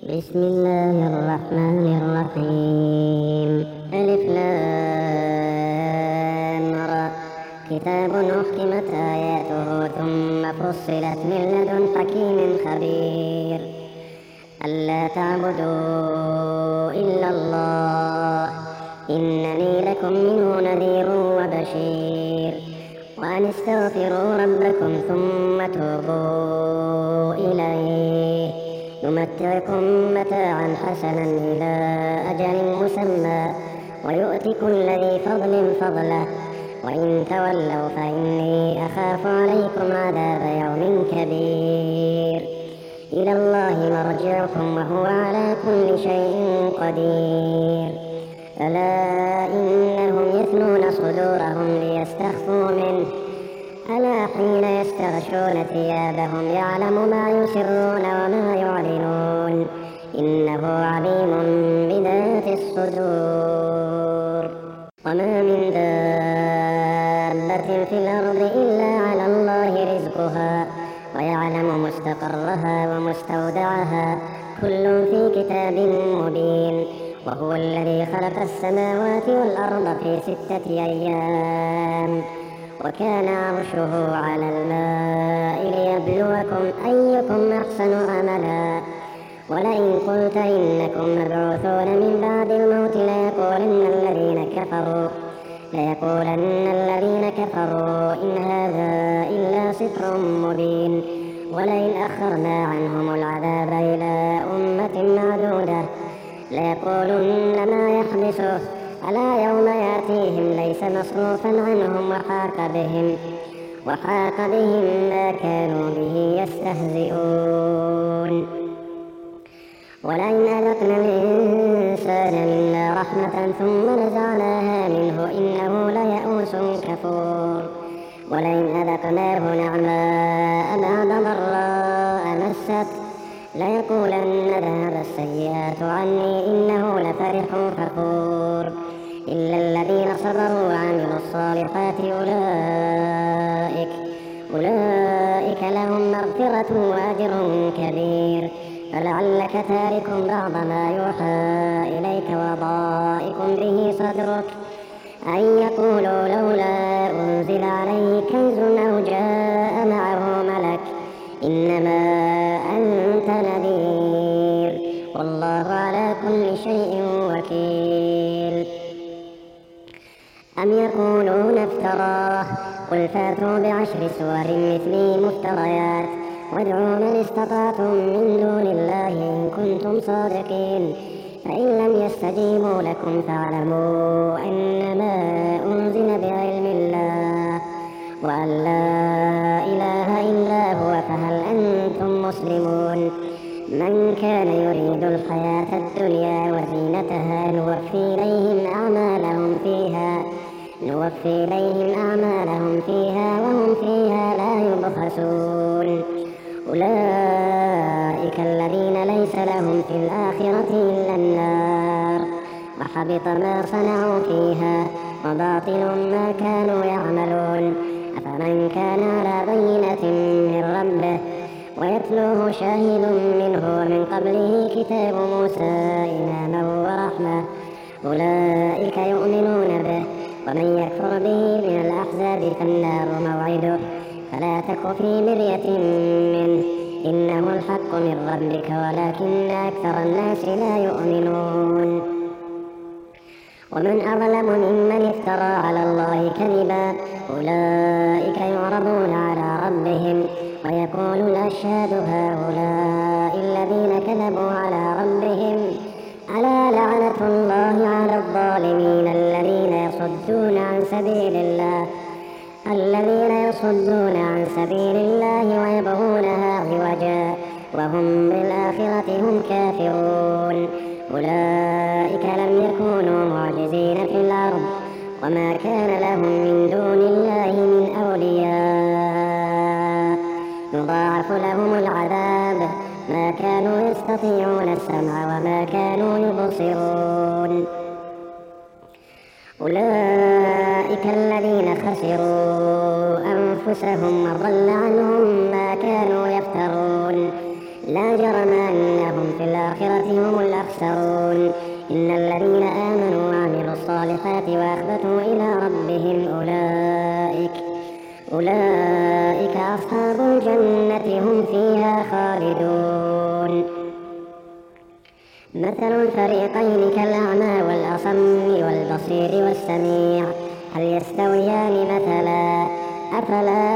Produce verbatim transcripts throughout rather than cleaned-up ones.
بسم الله الرحمن الرحيم. ألف لام را. كتاب أحكمت آياته ثم فصلت من لدن حكيم خبير. ألا تعبدوا إلا الله إنني لكم منه نذير وبشير. وأن استغفروا ربكم ثم توبوا إليه يمتعكم متاعا حسنا إلى أجل مسمى ويؤت كل ذي فضل فضله وإن تولوا فإني أخاف عليكم عذاب يوم كبير. إلى الله مرجعكم وهو على كل شيء قدير. ألا إنهم يثنون صدورهم ليستخفوا منه ألا حين يستغشون ثيابهم يعلم ما يسرون وما يعلنون إنه عليم بذات الصدور. وما من دابة في الأرض إلا على الله رزقها ويعلم مستقرها ومستودعها كل في كتاب مبين. وهو الذي خلق السماوات والأرض في ستة أيام وكان عرشه على الماء ليبلوكم أيكم أحسن عملا. ولئن قلت إنكم مبعوثون من بعد الموت ليقولن الذين كفروا ليقولن الذين كفروا إن هذا إلا سحر مبين. ولئن أخرنا عنهم العذاب إلى أمة معدودة ليقولن ما يحبسه ألا يوم يأتيهم ليس مصروفا عنهم وحاق بهم وحاق بهم ما كانوا به يستهزئون. ولئن أذقنا الإنسان منا رحمة ثم نزعناها منه إنه ليئوس كفور. ولئن أذقناه نعماء بعد ضراء مست ليقولن ذهب السيئات عني إنه لفرح فخور. إلا الذين صبروا وعملوا الصالحات أولئك أولئك لهم مغفرة وأجر كبير. فلعلك تارك بعض ما يوحى إليك وضائق به صدرك أن يقولوا لولا أنزل عليه كنز أو جاء معه ملك إنما أنت نذير والله على كل شيء وكيل. أم يقولون افتراه قل فاتوا بعشر سور مثله مفتريات وادعوا من استطعتم من دون الله إن كنتم صادقين. فإن لم يستجيبوا لكم فاعلموا أنما أنزل بعلم الله وأن لا إله إلا هو فهل أنتم مسلمون. من كان يريد الحياة الدنيا وزينتها نوفي إليهم أعمالهم فيها نوفي إليهم أعمالهم فيها وهم فيها لا يبخسون. أولئك الذين ليس لهم في الآخرة إلا النار وحبط ما صنعوا فيها وباطل ما كانوا يعملون. أفمن كان على بينة من ربه ويتلوه شاهد منه ومن قبله كتاب موسى إماما ورحمة أولئك يؤمنون به. ومن يكفر به من الأحزاب فالنار موعده فلا تك في مرية منه إنه الحق من ربك ولكن أكثر الناس لا يؤمنون. ومن أظلم ممن افترى على الله كذبا أولئك يعرضون على ربهم ويقول الأشهاد هؤلاء الذين كذبوا على ربهم ألا لعنة الله على الظالمين الذين يصدون عن سبيل الله الذين يصدون عن سبيل الله ويبغونها عوجا وهم بالآخرة هم كافرون. أولئك لم يكونوا معجزين في الأرض وما كان لهم من دون الله من أولياء يضاعف لهم العذاب ما كانوا يستطيعون السمع وما كانوا يبصرون. أولئك الذين خسروا أنفسهم وضل عنهم ما كانوا يفترون. لا جرم أنهم في الآخرة هم الأخسرون. إن الذين آمنوا وعملوا الصالحات وأخبتوا إلى ربهم أولئك أولئك أصحاب الجنة هم فيها خالدون. مثل الفريقين كالأعمى والأصم والبصير والسميع هل يستويان مثلا أفلا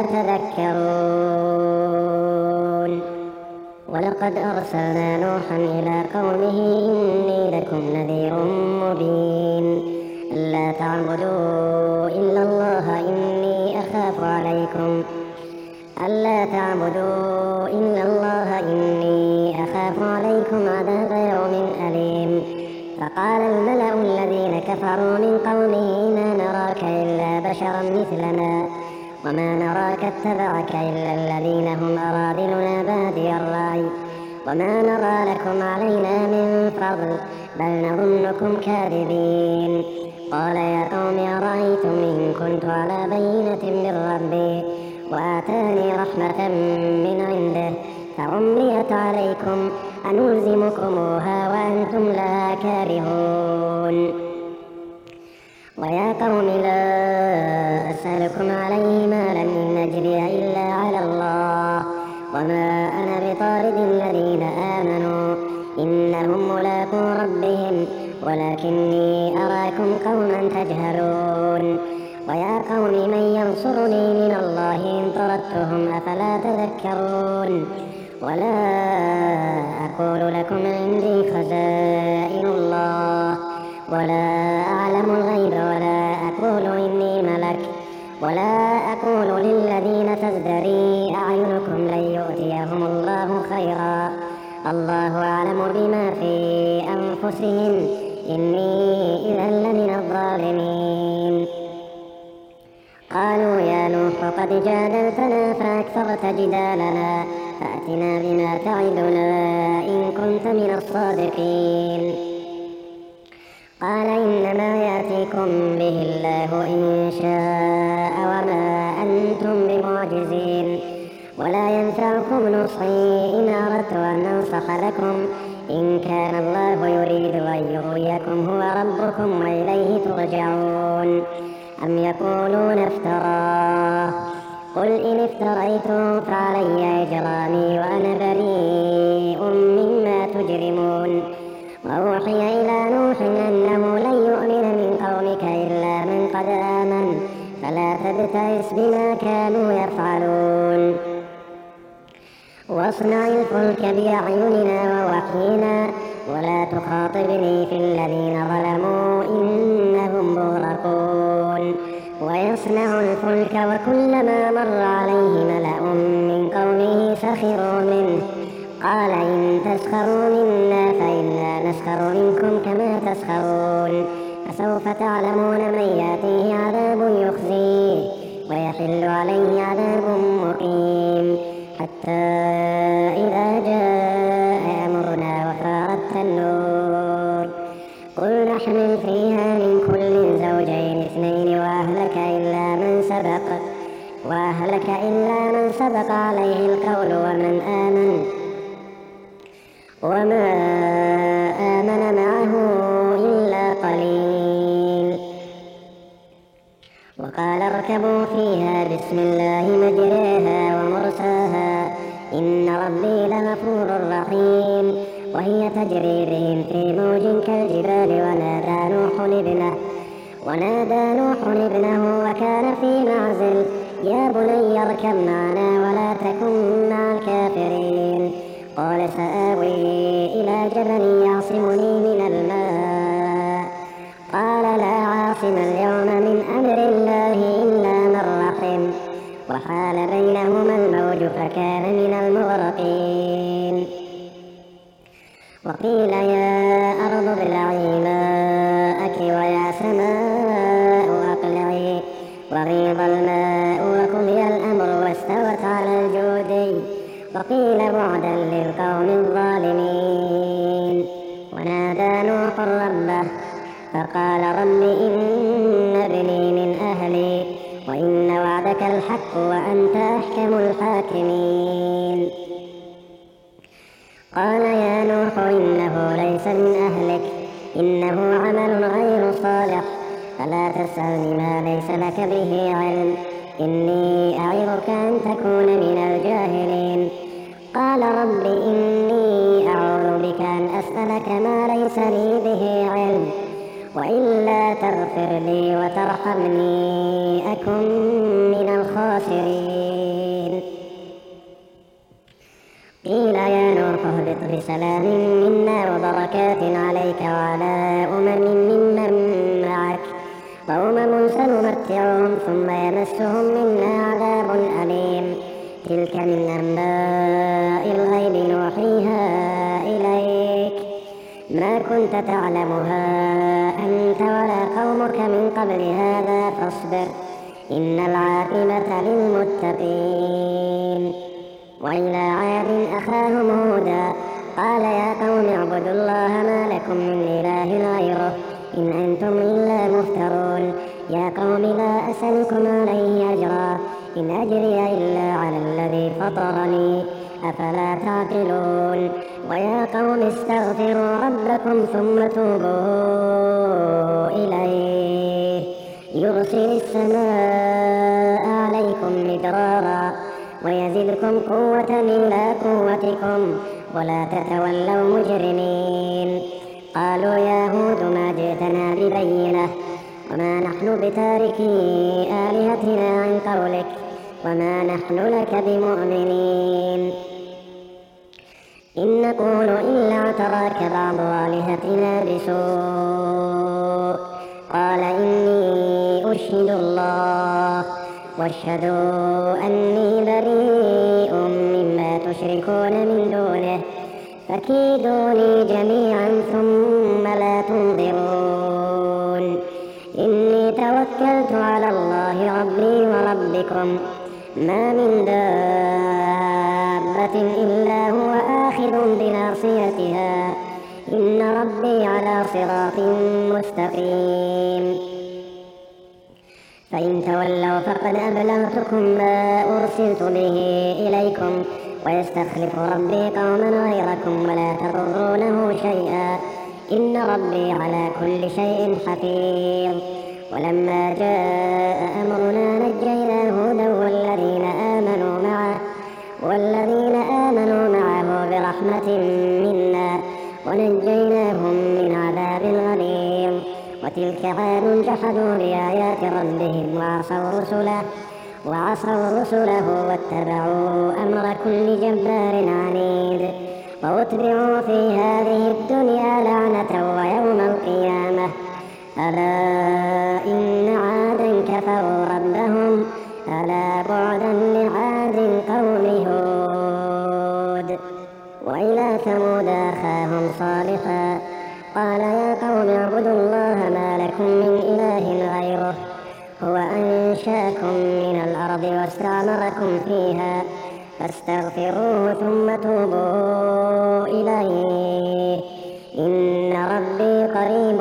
تذكرون. ولقد أرسلنا نوحا إلى قومه إني لكم نذير مبين ألا تعبدوا إلا الله إني أخاف عليكم ألا تعبدوا إلا الله إني أخاف عليكم عذاب يوم أليم. فقال الملأ الذين كفروا من قومه ما نراك إلا بشرا مثلنا وما نراك اتبعك إلا الذين هم أراذلنا بادي الرأي وما نرى لكم علينا من فضل بل نظنكم كاذبين. قال يا قوم أرأيتم إن كنت على بينة من ربي وآتاني رحمة من عنده فعميت عليكم أنلزمكموها وأنتم لها كارهون. ويا قوم لا أسألكم عليه مالا إن أجري إلا على الله وما أنا بطارد الذين آمنوا إنهم ملاقو ربهم ولكني أراكم قوما تجهلون. ويا قوم من ينصرني من الله إن طردتهم أفلا تذكرون. ولا أقول لكم عندي خزائن الله ولا أعلم الغيب ولا أقول إني ملك ولا أقول للذين تزدري أعينكم لن يؤتيهم الله خيرا الله أعلم بما في أنفسهم إني إذا لمن الظالمين. قالوا يا نوح قد جادلتنا فأكثرت جدالنا فأتنا بما تعدنا إن كنت من الصادقين. قال إنما يأتيكم به الله إن شاء وما أنتم بمعجزين ولا ينفعكم نصحي إن أردت أن أنصح لكم إن كان الله يريد أن يغويكم هو ربكم وإليه ترجعون. أم يقولون افتراه قل إن افتريته فعلي إجرامي وأنا بريء مما تجرمون. وأوحي إلى نوح أنه لن يؤمن من قومك إلا من قد آمن فلا تبتئس بما كانوا يفعلون. واصنع الفلك بأعيننا ووحينا ولا تخاطبني في الذين ظلموا إنهم مغرقون. ويصنع الفلك وكلما مر عليه ملأ من قومه سخروا منه قال إن تسخروا منا فإنا نسخر منكم كما تسخرون. فسوف تعلمون من يأتيه عذاب يخزيه ويحل عليه عذاب مقيم حتى إذا جاء أمرنا وفارت النور قل نحمل فيها من كل زوجين اثنين وأهلك إلا من سبق وأهلك إلا من سبق عليه القول ومن آمن وما آمن معه إلا قليل. وقال اركبوا فيها بسم الله مجريها ومرساها إن ربي لغفور رحيم. وهي تجري بهم في موج كالجبال ونادى نوح ابنه ونادى نوح ابنه وكان في معزل يا بني اركب معنا ولا تكن مع الكافرين. قال سآوي إلى جبل يعصمني من الماء قال لا عاصم اليوم من أمر الله إلا من رحم وحال بينهما الموج فكان من المغرقين. وقيل يا أرض ابلعي ماءك ويا سماء أقلعي وغيض الماء وقضي الأمر واستوت على الجودي وقيل بعدا للقوم الظالمين. ونادى نوح ربه فقال رب إن ابني من أهلي وإن وعدك الحق وأنت أحكم الحاكمين. قال يا نوح إنه ليس من أهلك إنه عمل غير صالح فلا تسألني ما ليس لك به علم إني أعظك أن تكون من الجاهلين. قال رب إني أعوذ بك أن أسألك ما ليس لي به علم وإلا تغفر لي وترحمني أكن من الخاسرين. قيل يا نوح اهبط بسلام منا وبركات عليك وعلى أمم ممن معك وأمم سنمتعهم ثم يمسهم منا عذاب أليم. تلك من أنباء الغيب نوحيها إليك ما كنت تعلمها أنت ولا قومك من قبل هذا فاصبر إن العاقبة للمتقين. وإلى عاد أخاهم هودا قال يا قوم اعبدوا الله ما لكم من إله غيره إن أنتم إلا مفترون. يا قوم لا أسألكم عليه أجرا إن أجري إلا على الذي فطرني أفلا تعقلون. ويا قوم استغفروا ربكم ثم توبوا إليه يرسل السماء عليكم مدرارا ويزدكم قوة إلى قوتكم ولا تتولوا مجرمين. قالوا يا هود ما جئتنا ببينة وما نحن بتاركي آلهتنا عن قولك وما نحن لك بمؤمنين إن نقول إلا اعتراك بعض آلهتنا بسوء. قال إني أشهد الله واشهدوا أني بريء مما تشركون من دونه فكيدوني جميعا ثم لا تنظرون. إني توكلت على الله ربي وربكم ما من دابة إلا هو آخذ بناصيتها إن ربي على صراط مستقيم. فإن تولوا فقد أبلغتكم ما أرسلت به إليكم ويستخلف ربي قوما غيركم ولا تضرونه شيئا إن ربي على كل شيء حفيظ. ولما جاء أمرنا نجينا هودا والذين آمنوا معه والذين آمنوا معه برحمة منا ونجيناهم من عذاب غليظ. وتلك عاد جحدوا بآيات ربهم وعصوا رسله وعصوا رسله واتبعوا أمر كل جبار عنيد وأتبعوا في هذه الدنيا لعنة ويوم القيامة. ألا إن عادا كفروا ربهم ألا بعدا لعاد قوم هود. وإلى ثمود أخاهم صالحا قال يا قوم اعبدوا الله ما لكم من إله غيره هو أنشاكم من الأرض واستعمركم فيها فاستغفروه ثم توبوا إليه إن ربي قريب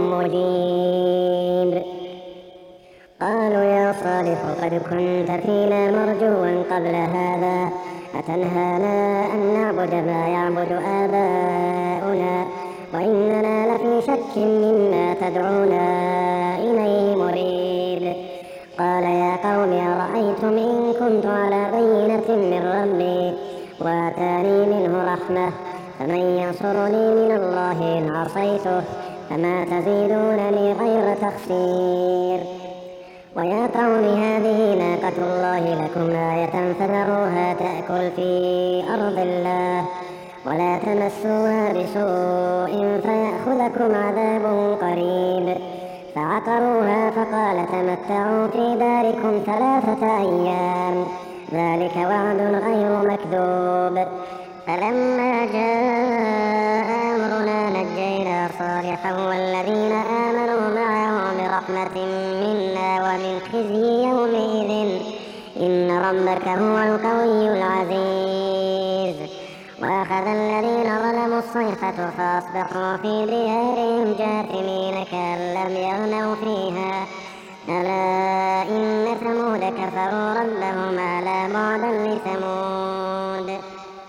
مجيب. قالوا يا صالح قد كنت فينا مرجوا قبل هذا أتنهانا أن نعبد ما يعبد آباؤنا وإننا لفي شك مما تدعونا إليه مريب. قال يا قوم أرأيتم إن كنت على بينة من ربي وآتاني منه رحمة فمن ينصرني من الله إن عصيته فما تزيدونني غير تخسير. ويا قوم هذه ناقة الله لكم آية فذروها تأكل في أرض الله ولا تمسوها بسوء فيأخذكم عذاب قريب. فعقروها فقال تمتعوا في داركم ثلاثة أيام ذلك وعد غير مكذوب. فلما جاء أمرنا نجينا صالحا والذين آمنوا معه برحمة منا ومن خزي يومئذ إن ربك هو القوي العزيز. وأخذ الذين ظلموا الصيحة فأصبحوا في ديارهم جاثمين كأن لم يغنوا فيها ألا إن ثمود كفروا ربهم ألا بعدا لثمود.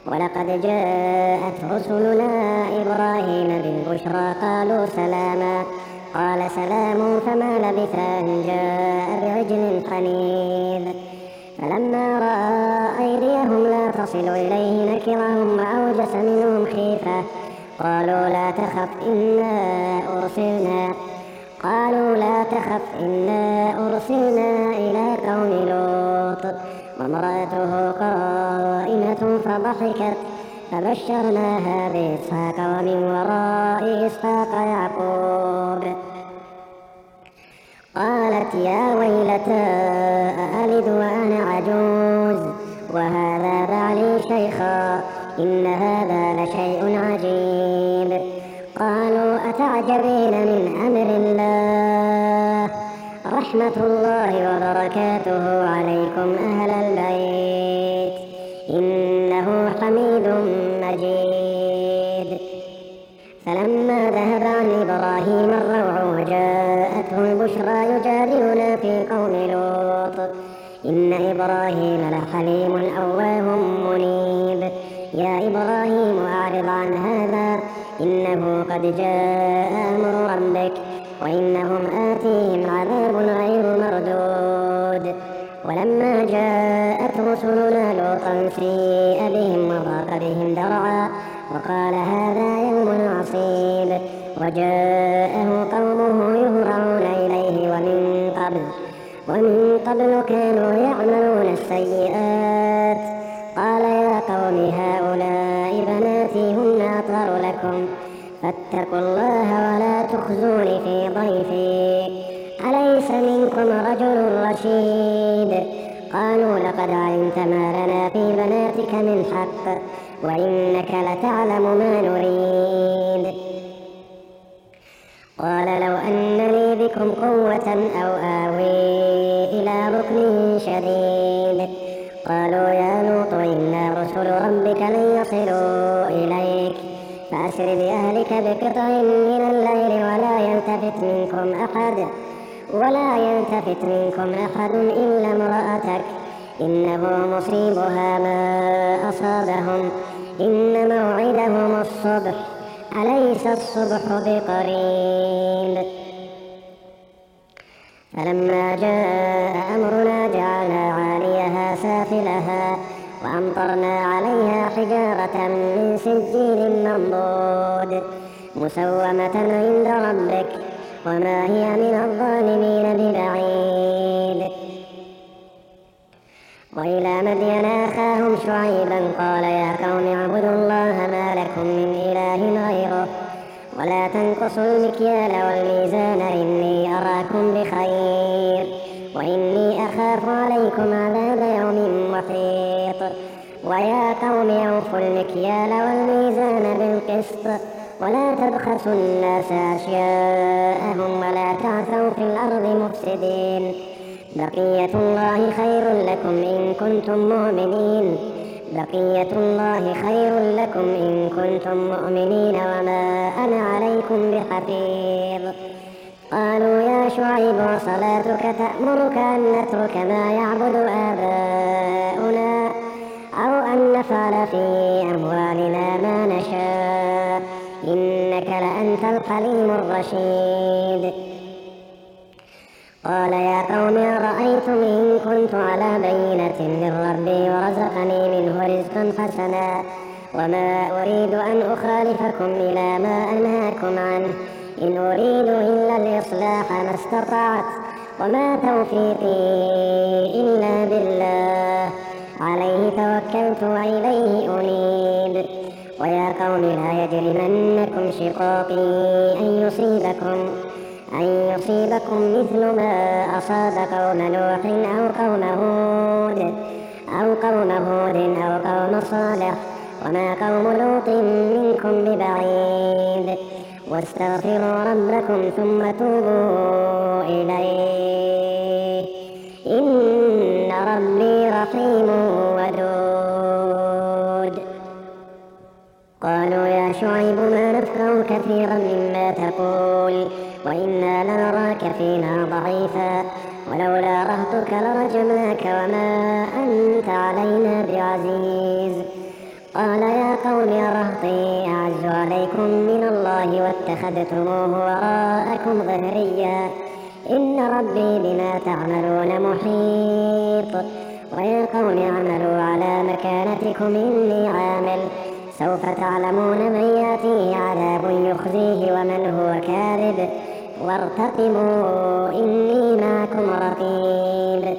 ولقد جاءت رسلنا إبراهيم بالبشرى قالوا سلاما قال سلام فما لبث أن جاء بعجل حنيذ فلما رأى أيديهم لا تصل إليه نكرهم وأوجس منهم خيفة قالوا لا تخف إنا أرسلنا قالوا لا تخف إنا أرسلنا إلى قوم لوط وامرأته قائمة فضحكت فبشرناها بإسحاق ومن وراء إسحاق يعقوب قالت يا ويلتى أألد وأنا عجوز وهذا بعلي شيخا إن هذا لشيء عجيب قالوا أتعجبين من أمر الله رحمة الله وبركاته عليكم أهل البيت إنه حميد مجيد فلما ذهب عن إبراهيم الروع وجاءته البشرى يجادلنا في قوم لوط إن إبراهيم لحليم أواه منيب يا إبراهيم أعرض عن هذا إنه قد جاء أمر ربك وإنهم آتيهم عذاب غير مردود ولما جاءت رسلنا لوطا سيء بهم وضاق بهم ذرعا وقال هذا يوم عصيب وجاءه قومه يهرعون إليه ومن قبل ومن قبل كانوا يعملون السيئات قال يا قوم هؤلاء بناتي هن أطهر لكم فاتقوا الله ولا تخزوني في ضيفي أليس منكم رجل رشيد قالوا لقد علمت ما لنا في بناتك من حق وإنك لتعلم ما نريد قال لو أن لي بكم قوة أو آوي إلى ركن شديد قالوا يا لوط إنا رسل ربك لن يصلوا إليك فأسر بأهلك بقطع من الليل ولا يلتفت منكم أحد ولا يلتفت منكم أحد إلا امرأتك إنه مصيبها ما أصابهم إن موعدهم الصبح أليس الصبح بقريب فلما جاء أمرنا جعلنا عاليها سافلها وأمطرنا عليها حجارة من سجيل منضود مسومة عند ربك وما هي من الظالمين ببعيد وإلى مدين أخاهم شعيبا قال يا قوم اعبدوا الله ما لكم من إله غيره ولا تنقصوا المكيال والميزان إني أراكم بخير وإني أخاف عليكم عذاب يوم محيط ويا قوم أوفوا المكيال والميزان بالقسط ولا تبخسوا الناس أشياءهم ولا تعثوا في الأرض مفسدين بقية الله خير لكم إن كنتم مؤمنين بقية الله خير لكم إن كنتم مؤمنين وما أنا عليكم بحفيظ قالوا يا شعيب وصلاتك تأمرك أن نترك ما يعبد آباؤنا أو أن نفعل في أموالنا ما نشاء إنك لأنت الحليم الرشيد قال يا قوم أرأيتم إن كنت على بينة من ربي ورزقني منه رزقا حسنا وما أريد أن أخالفكم إلى ما أنهاكم عنه إن أريد إلا الإصلاح ما استطعت وما توفيقي إلا بالله عليه توكلت وإليه أنيب ويا قوم لا يجرمنكم شقاقي أن يصيبكم أن يصيبكم مثل ما أصاب قوم نوح أو قوم هود أو قوم هود أو قوم صالح وما قوم لوط منكم ببعيد واستغفروا ربكم ثم توبوا إليه إن ربي رحيم ودود قالوا يا شعيب ما نفقه كثيرا مما تقول وإنا لنراك فينا ضعيفا ولولا رهطك لرجمناك وما أنت علينا بعزيز قال يا قوم أرهطي أعز عليكم من الله واتخذتموه وراءكم ظهريا إن ربي بما تعملون محيط ويا قوم اعملوا على مكانتكم إني عامل سوف تعلمون من يأتيه عذاب يخزيه ومن هو كاذب وارتقبوا إني معكم رقيب.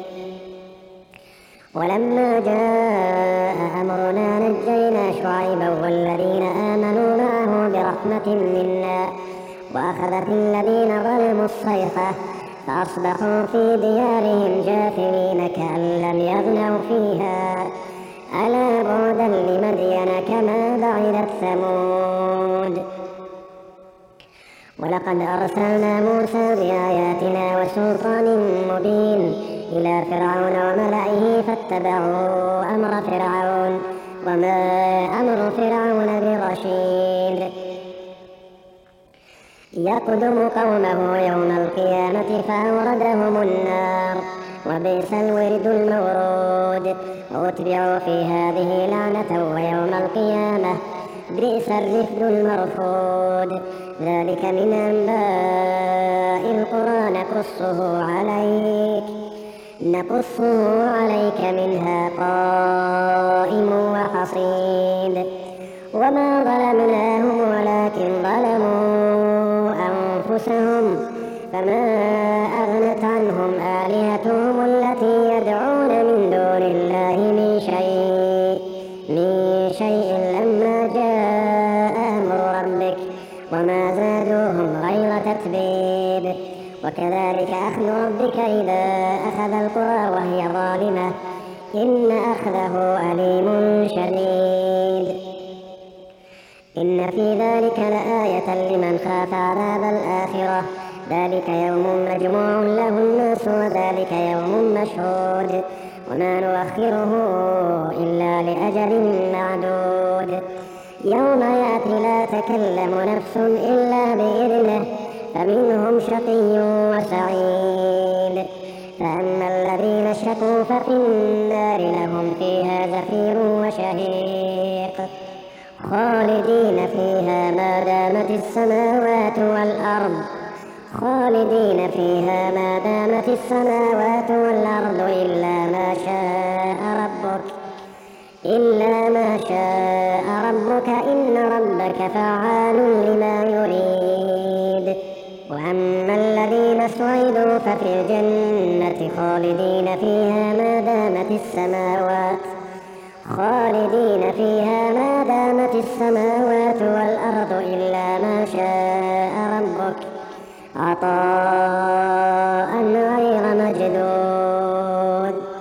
ولما جاء أمرنا نجينا شعيبا والذين آمنوا معه برحمة منا وأخذت الذين ظلموا الصيحة فأصبحوا في ديارهم جاثمين كأن لم يغنوا فيها ألا بعدا لمدين كما بعدت ثمود. ولقد أرسلنا موسى بآياتنا وسلطان مبين إلى فرعون وملئه فاتبعوا أمر فرعون وما أمر فرعون برشيد يقدم قومه يوم القيامة فأوردهم النار وبئس الورد المورود وأتبعوا في هذه لعنة ويوم القيامة بئس الرفد المرفود. ذلك من أنباء القرى نقصه عليك نقصه عليك منها قائم وحصيد. وما ظلمناهم ولكن ظلموا أنفسهم فما أغنت عنهم آلهتهم التي يدعون من دون الله من شيء من شيء لما جاء أمر ربك وما زادوهم غير تتبيب. وكذلك أخذ ربك إذا أخذ القرى وهي ظالمة إن أخذه أليم شديد. إن في ذلك لآية لمن خاف عذاب الآخرة ذلك يوم مجموع له الناس وذلك يوم مشهود وما نؤخره إلا لأجل معدود. يوم يأتي لا تكلم نفس إلا بإذنه فمنهم شقي وسعيد. فأما الذين شقوا ففي النار لهم فيها زفير وشهيق خالدين فيها ما دامت السماوات والأرض خالدين فيها ما دامت السماوات والأرض إلا ما شاء ربك إلا ما شاء ربك إن ربك فعال لما يريد. وأما الذين سعدوا ففي الجنة خالدين فيها ما دامت السماوات خالدين فيها ما دامت السماوات والأرض إلا ما شاء ربك عطاء غير مجدود.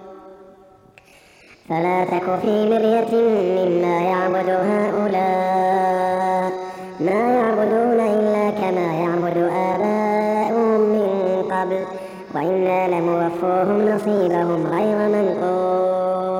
فلا تك في مرية مما يعبد هؤلاء ما يعبدون إلا كما يعبد آباؤهم من قبل وإنا لموفوهم نصيبهم غير منقوص.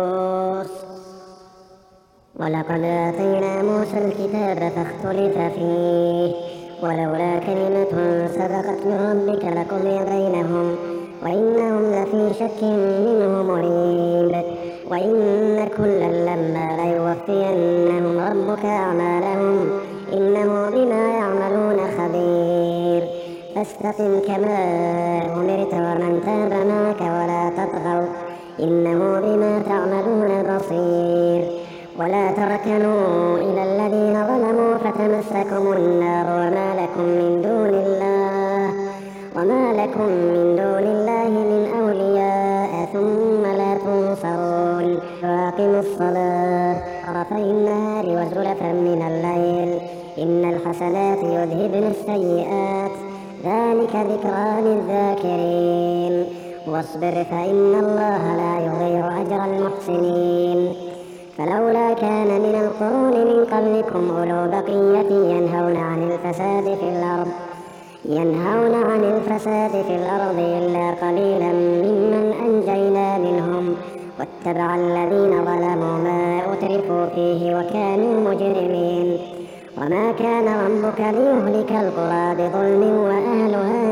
ولقد آتينا موسى الكتاب فاختلف فيه ولولا كلمة سبقت من ربك لقضي بينهم وإنهم لفي شك منه مريب. وإن كلا لما ليوفينهم ربك أعمالهم إنه بما يعملون خبير. فاستقم كما أمرت ومن تاب معك ولا تطغوا إنه بما تعملون بصير. ولا تركنوا إلى الذين ظلموا فتمسكم النار وما لكم من دون الله وما لكم من دون الله من أولياء ثم لا تنصرون. وأقيموا الصلاة طرفي النهار وزلفا من الليل إن الحسنات يذهبن السيئات ذلك ذكرى للذاكرين. واصبر فإن الله لا يضيع أجر المحسنين. فلولا كان من القرون من قبلكم أولو بقية ينهون عن الفساد في الأرض ينهون عن الفساد في الأرض إلا قليلا ممن أنجينا منهم واتبع الذين ظلموا ما أترفوا فيه وكانوا مجرمين. وما كان ربك ليهلك القرى بظلم وأهلها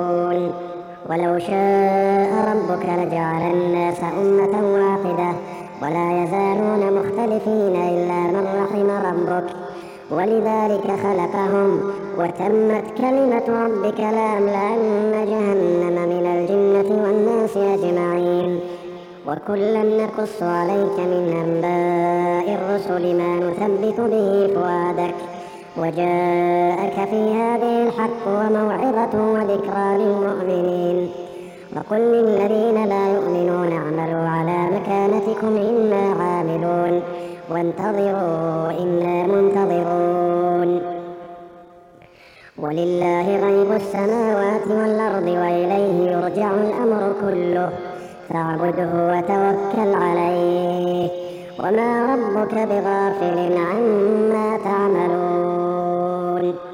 مصلحون. ولو شاء ربك لجعل الناس أمة واحدة ولا يزالون مختلفين إلا من رحم ربك ولذلك خلقهم وتمت كلمة ربك لأملأن جهنم من الجنة والناس أجمعين وكلا نقص عليك من أنباء الرسل ما نثبت به فؤادك وجاءك في هذه الحق وموعظة وذكرى للمؤمنين وقل للذين لا يؤمنون اعملوا على مكانتكم إنا عاملون وانتظروا إنا منتظرون ولله غيب السماوات والأرض وإليه يرجع الأمر كله فاعبده وتوكل عليه وما ربك بغافل عما تعملون.